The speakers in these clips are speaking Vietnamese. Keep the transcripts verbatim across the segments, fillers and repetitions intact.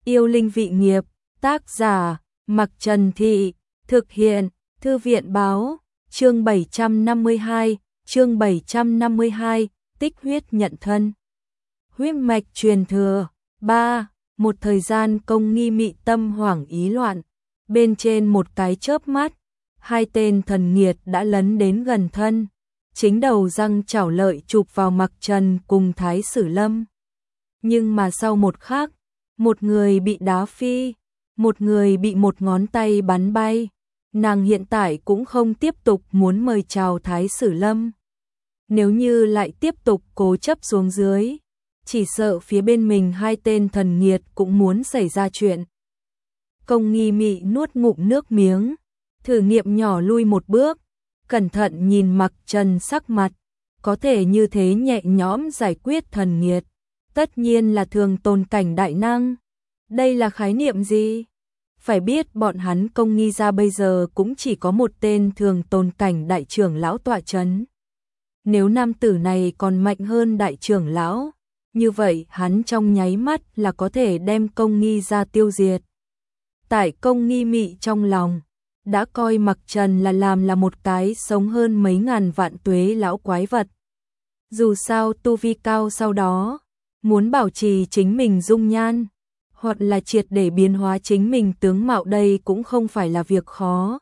Yêu linh vị nghiệp, tác giả, Mặc Trần Thị, thực hiện, Thư viện báo, chương bảy trăm năm mươi hai, chương bảy trăm năm mươi hai, tích huyết nhận thân. Huyết mạch truyền thừa, ba, một thời gian Công Nghi mị tâm hoảng ý loạn, bên trên một cái chớp mắt, hai tên thần nghiệt đã lấn đến gần thân, chính đầu răng chảo lợi chụp vào Mặc Trần cùng Thái Sử Lâm. Nhưng mà sau một khắc, một người bị đá phi, một người bị một ngón tay bắn bay, nàng hiện tại cũng không tiếp tục muốn mời chào Thái Sử Lâm. Nếu như lại tiếp tục cố chấp xuống dưới, chỉ sợ phía bên mình hai tên thần nghiệt cũng muốn xảy ra chuyện. Công Nghi mị nuốt ngụm nước miếng, thử nghiệm nhỏ lui một bước, cẩn thận nhìn Mặc Trần sắc mặt, có thể như thế nhẹ nhõm giải quyết thần nghiệt, tất nhiên là thường tồn cảnh đại năng. Đây là khái niệm gì? Phải biết bọn hắn Công Nghi gia bây giờ cũng chỉ có một tên thường tồn cảnh đại trưởng lão tọa chấn. Nếu nam tử này còn mạnh hơn đại trưởng lão, như vậy hắn trong nháy mắt là có thể đem Công Nghi gia tiêu diệt. Tại Công Nghi mị trong lòng, đã coi Mặc Trần là làm là một cái sống hơn mấy ngàn vạn tuế lão quái vật. Dù sao tu vi cao sau đó, muốn bảo trì chính mình dung nhan, hoặc là triệt để biến hóa chính mình tướng mạo đây cũng không phải là việc khó.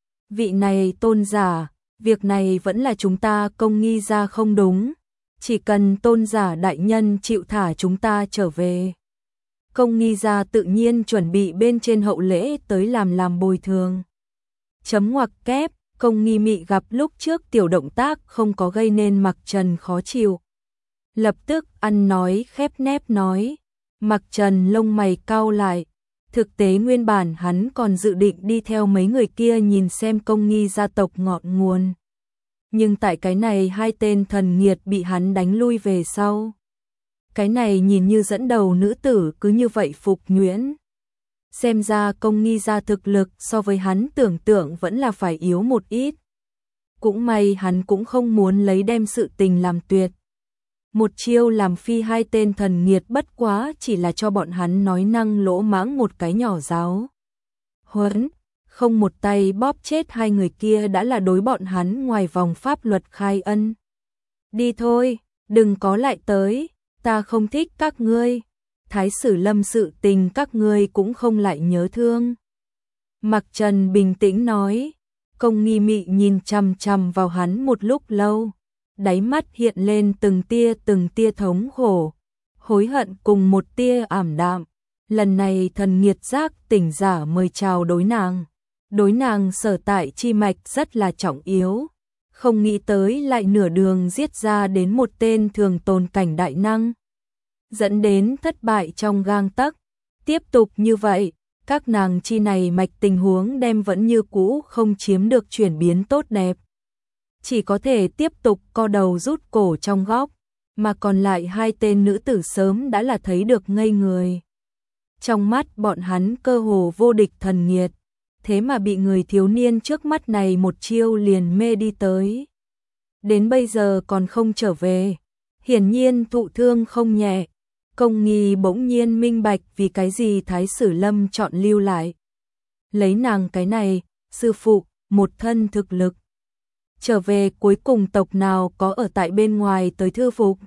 Vị này tôn giả, việc này vẫn là chúng ta Công Nghi gia không đúng, chỉ cần tôn giả đại nhân chịu thả chúng ta trở về. Công Nghi gia tự nhiên chuẩn bị bên trên hậu lễ tới làm làm bồi thường. Chấm ngoặc kép, Công Nghi mị gặp lúc trước tiểu động tác không có gây nên Mặc Trần khó chịu. Lập tức ăn nói khép nép nói, Mặc Trần lông mày cau lại, thực tế nguyên bản hắn còn dự định đi theo mấy người kia nhìn xem Công Nghi gia tộc ngọn nguồn. Nhưng tại cái này hai tên thần nghiệt bị hắn đánh lui về sau. Cái này nhìn như dẫn đầu nữ tử cứ như vậy phục nhuyễn. Xem ra Công Nghi gia thực lực so với hắn tưởng tượng vẫn là phải yếu một ít. Cũng may hắn cũng không muốn lấy đem sự tình làm tuyệt. Một chiêu làm phi hai tên thần nghiệt bất quá chỉ là cho bọn hắn nói năng lỗ mãng một cái nhỏ giáo huấn, không một tay bóp chết hai người kia đã là đối bọn hắn ngoài vòng pháp luật khai ân. Đi thôi, đừng có lại tới, ta không thích các ngươi. Thái Sử Lâm sự tình các ngươi cũng không lại nhớ thương. Mặc Trần bình tĩnh nói, Công Nghi mị nhìn chằm chằm vào hắn một lúc lâu, đáy mắt hiện lên từng tia từng tia thống khổ, hối hận cùng một tia ảm đạm. Lần này thần nghiệt giác tỉnh giả mời chào đối nàng, đối nàng sở tại chi mạch rất là trọng yếu, không nghĩ tới lại nửa đường giết ra đến một tên thường tồn cảnh đại năng, dẫn đến thất bại trong gang tấc. Tiếp tục như vậy, các nàng chi này mạch tình huống đem vẫn như cũ không chiếm được chuyển biến tốt đẹp. Chỉ có thể tiếp tục co đầu rút cổ trong góc, mà còn lại hai tên nữ tử sớm đã là thấy được ngây người. Trong mắt bọn hắn cơ hồ vô địch thần nghiệt, thế mà bị người thiếu niên trước mắt này một chiêu liền mê đi tới. Đến bây giờ còn không trở về, hiển nhiên thụ thương không nhẹ. Công Nghi bỗng nhiên minh bạch vì cái gì Thái Sử Lâm chọn lưu lại. Lấy nàng cái này, sư phụ, một thân thực lực. Trở về cuối cùng tộc nào có ở tại bên ngoài tới thư phục.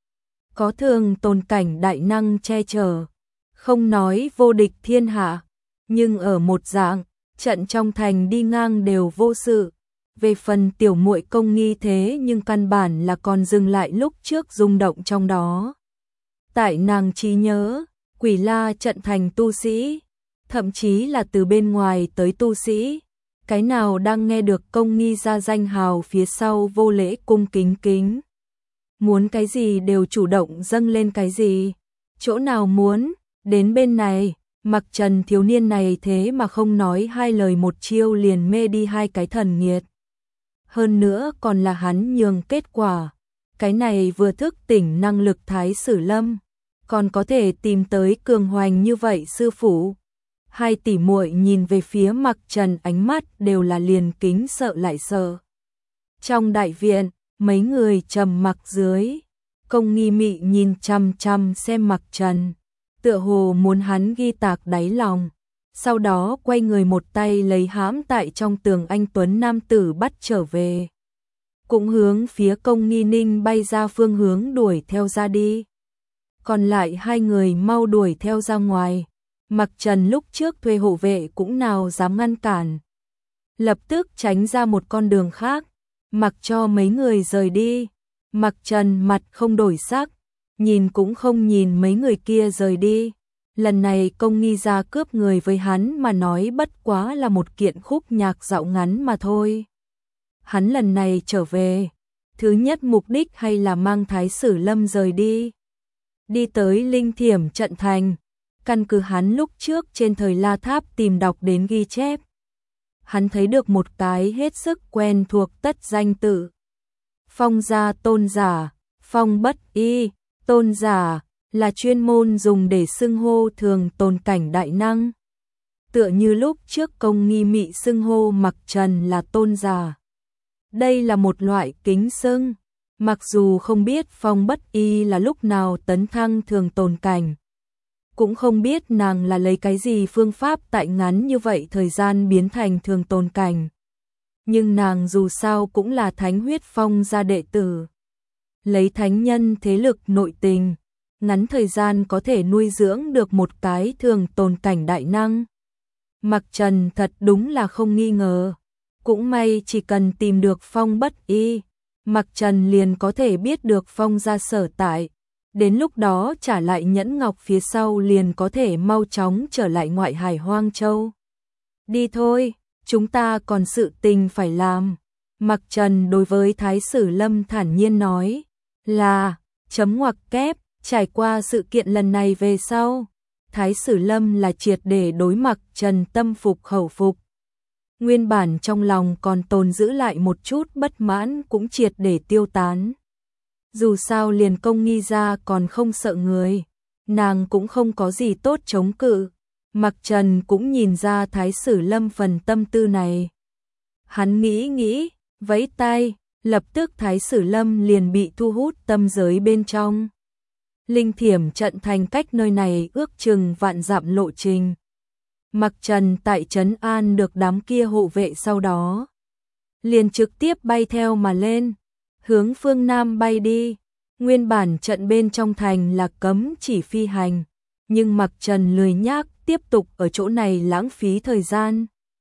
Có thường tồn cảnh đại năng che chở, không nói vô địch thiên hạ, nhưng ở một dạng, trận trong thành đi ngang đều vô sự. Về phần tiểu muội Công Nghi thế nhưng căn bản là còn dừng lại lúc trước rung động trong đó. Tại nàng trí nhớ, Quỷ La trận thành tu sĩ, thậm chí là từ bên ngoài tới tu sĩ, cái nào đang nghe được Công Nghi gia danh hào phía sau vô lễ cung kính kính. Muốn cái gì đều chủ động dâng lên cái gì, chỗ nào muốn, đến bên này, Mặc Trần thiếu niên này thế mà không nói hai lời một chiêu liền mê đi hai cái thần nghiệt. Hơn nữa còn là hắn nhường kết quả, cái này vừa thức tỉnh năng lực Thái Sử Lâm, còn có thể tìm tới cường hoành như vậy sư phụ. Hai tỷ muội nhìn về phía Mặc Trần ánh mắt đều là liền kính sợ lại sợ. Trong đại viện, mấy người trầm mặc dưới, Công Nghi mị nhìn chăm chăm xem Mặc Trần, tựa hồ muốn hắn ghi tạc đáy lòng. Sau đó quay người một tay lấy hãm tại trong tường anh tuấn nam tử bắt trở về. Cũng hướng phía Công Nghi Ninh bay ra phương hướng đuổi theo ra đi. Còn lại hai người mau đuổi theo ra ngoài. Mặc Trần lúc trước thuê hộ vệ cũng nào dám ngăn cản. Lập tức tránh ra một con đường khác, mặc cho mấy người rời đi. Mặc Trần mặt không đổi sắc, nhìn cũng không nhìn mấy người kia rời đi. Lần này Công Nghi ra cướp người với hắn mà nói bất quá là một kiện khúc nhạc dạo ngắn mà thôi. Hắn lần này trở về, thứ nhất mục đích hay là mang Thái Sử Lâm rời đi. Đi tới Linh Thiểm trận thành, căn cứ hắn lúc trước trên thời La Tháp tìm đọc đến ghi chép. Hắn thấy được một cái hết sức quen thuộc tất danh tự. Phong gia tôn giả, phong bất y, tôn giả, là chuyên môn dùng để xưng hô thường tồn cảnh đại năng. Tựa như lúc trước Công Nghi Mị xưng hô Mặc Trần là tôn giả. Đây là một loại kính xưng, mặc dù không biết phong bất y là lúc nào tấn thăng thường tồn cảnh. Cũng không biết nàng là lấy cái gì phương pháp tại ngắn như vậy thời gian biến thành thường tồn cảnh. Nhưng nàng dù sao cũng là thánh huyết phong gia đệ tử. Lấy thánh nhân thế lực nội tình, ngắn thời gian có thể nuôi dưỡng được một cái thường tồn cảnh đại năng. Mặc Trần thật đúng là không nghi ngờ. Cũng may chỉ cần tìm được phong bất y, Mặc Trần liền có thể biết được phong gia sở tại. Đến lúc đó trả lại nhẫn ngọc phía sau liền có thể mau chóng trở lại ngoại hải Hoang Châu. Đi thôi, chúng ta còn sự tình phải làm. Mặc Trần đối với Thái Sử Lâm thản nhiên nói là chấm ngoặc kép. Trải qua sự kiện lần này về sau, Thái Sử Lâm là triệt để đối Mặc Trần tâm phục khẩu phục. Nguyên bản trong lòng còn tồn giữ lại một chút bất mãn cũng triệt để tiêu tán. Dù sao liền Công Nghi ra còn không sợ người, nàng cũng không có gì tốt chống cự. Mặc Trần cũng nhìn ra Thái Sử Lâm phần tâm tư này. Hắn nghĩ nghĩ, vẫy tay, lập tức Thái Sử Lâm liền bị thu hút tâm giới bên trong. Linh Thiểm trận thành cách nơi này ước chừng vạn dặm lộ trình. Mặc Trần tại trấn an được đám kia hộ vệ sau đó, liền trực tiếp bay theo mà lên, hướng phương Nam bay đi. Nguyên bản trận bên trong thành là cấm chỉ phi hành, nhưng Mặc Trần lười nhác tiếp tục ở chỗ này lãng phí thời gian.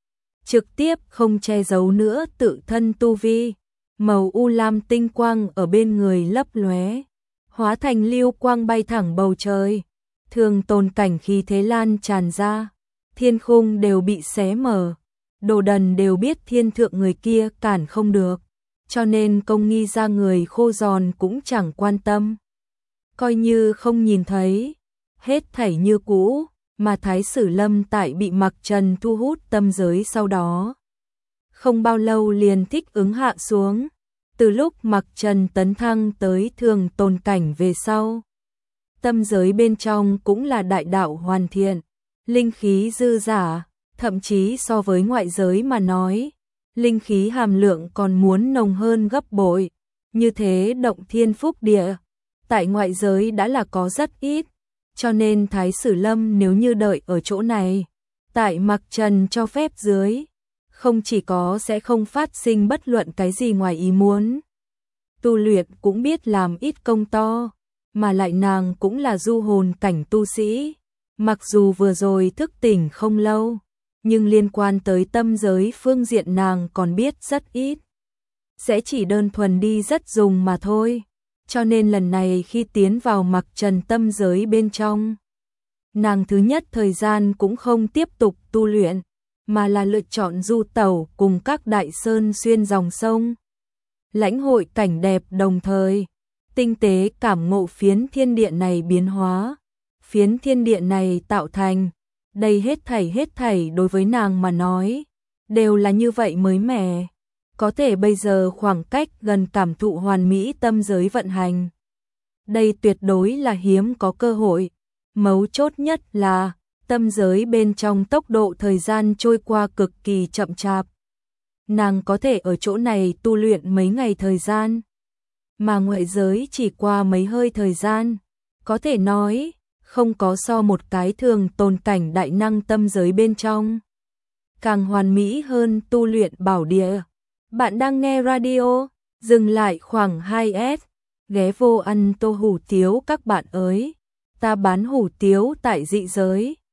Trực tiếp không che giấu nữa tự thân tu vi, màu u lam tinh quang ở bên người lấp lóe, hóa thành lưu quang bay thẳng bầu trời. Thường tồn cảnh khí thế lan tràn ra, thiên khung đều bị xé mở. Đồ đần đều biết thiên thượng người kia cản không được, cho nên Công Nghi ra người khô giòn cũng chẳng quan tâm. Coi như không nhìn thấy, hết thảy như cũ, mà Thái Sử Lâm tại bị Mặc Trần thu hút tâm giới sau đó. Không bao lâu liền thích ứng hạ xuống, từ lúc Mặc Trần tấn thăng tới thường tồn cảnh về sau. Tâm giới bên trong cũng là đại đạo hoàn thiện, linh khí dư dả, thậm chí so với ngoại giới mà nói, linh khí hàm lượng còn muốn nồng hơn gấp bội, như thế động thiên phúc địa, tại ngoại giới đã là có rất ít, cho nên Thái Sử Lâm nếu như đợi ở chỗ này, tại Mặc Trần cho phép dưới, không chỉ có sẽ không phát sinh bất luận cái gì ngoài ý muốn, tu luyện cũng biết làm ít công to, mà lại nàng cũng là du hồn cảnh tu sĩ, mặc dù vừa rồi thức tỉnh không lâu, nhưng liên quan tới tâm giới phương diện nàng còn biết rất ít. Sẽ chỉ đơn thuần đi rất dùng mà thôi. Cho nên lần này khi tiến vào Mặc Trần tâm giới bên trong, nàng thứ nhất thời gian cũng không tiếp tục tu luyện, mà là lựa chọn du tẩu cùng các đại sơn xuyên dòng sông. Lãnh hội cảnh đẹp đồng thời, tinh tế cảm ngộ phiến thiên địa này biến hóa. Phiến thiên địa này tạo thành, đây hết thảy hết thảy đối với nàng mà nói, đều là như vậy mới mẻ. Có thể bây giờ khoảng cách gần cảm thụ hoàn mỹ tâm giới vận hành. Đây tuyệt đối là hiếm có cơ hội. Mấu chốt nhất là, tâm giới bên trong tốc độ thời gian trôi qua cực kỳ chậm chạp. Nàng có thể ở chỗ này tu luyện mấy ngày thời gian, mà ngoại giới chỉ qua mấy hơi thời gian. Có thể nói, không có so một cái thường tồn cảnh đại năng tâm giới bên trong càng hoàn mỹ hơn tu luyện bảo địa. Bạn đang nghe radio, dừng lại khoảng hai s, ghé vô ăn tô hủ tiếu các bạn ơi. Ta bán hủ tiếu tại dị giới.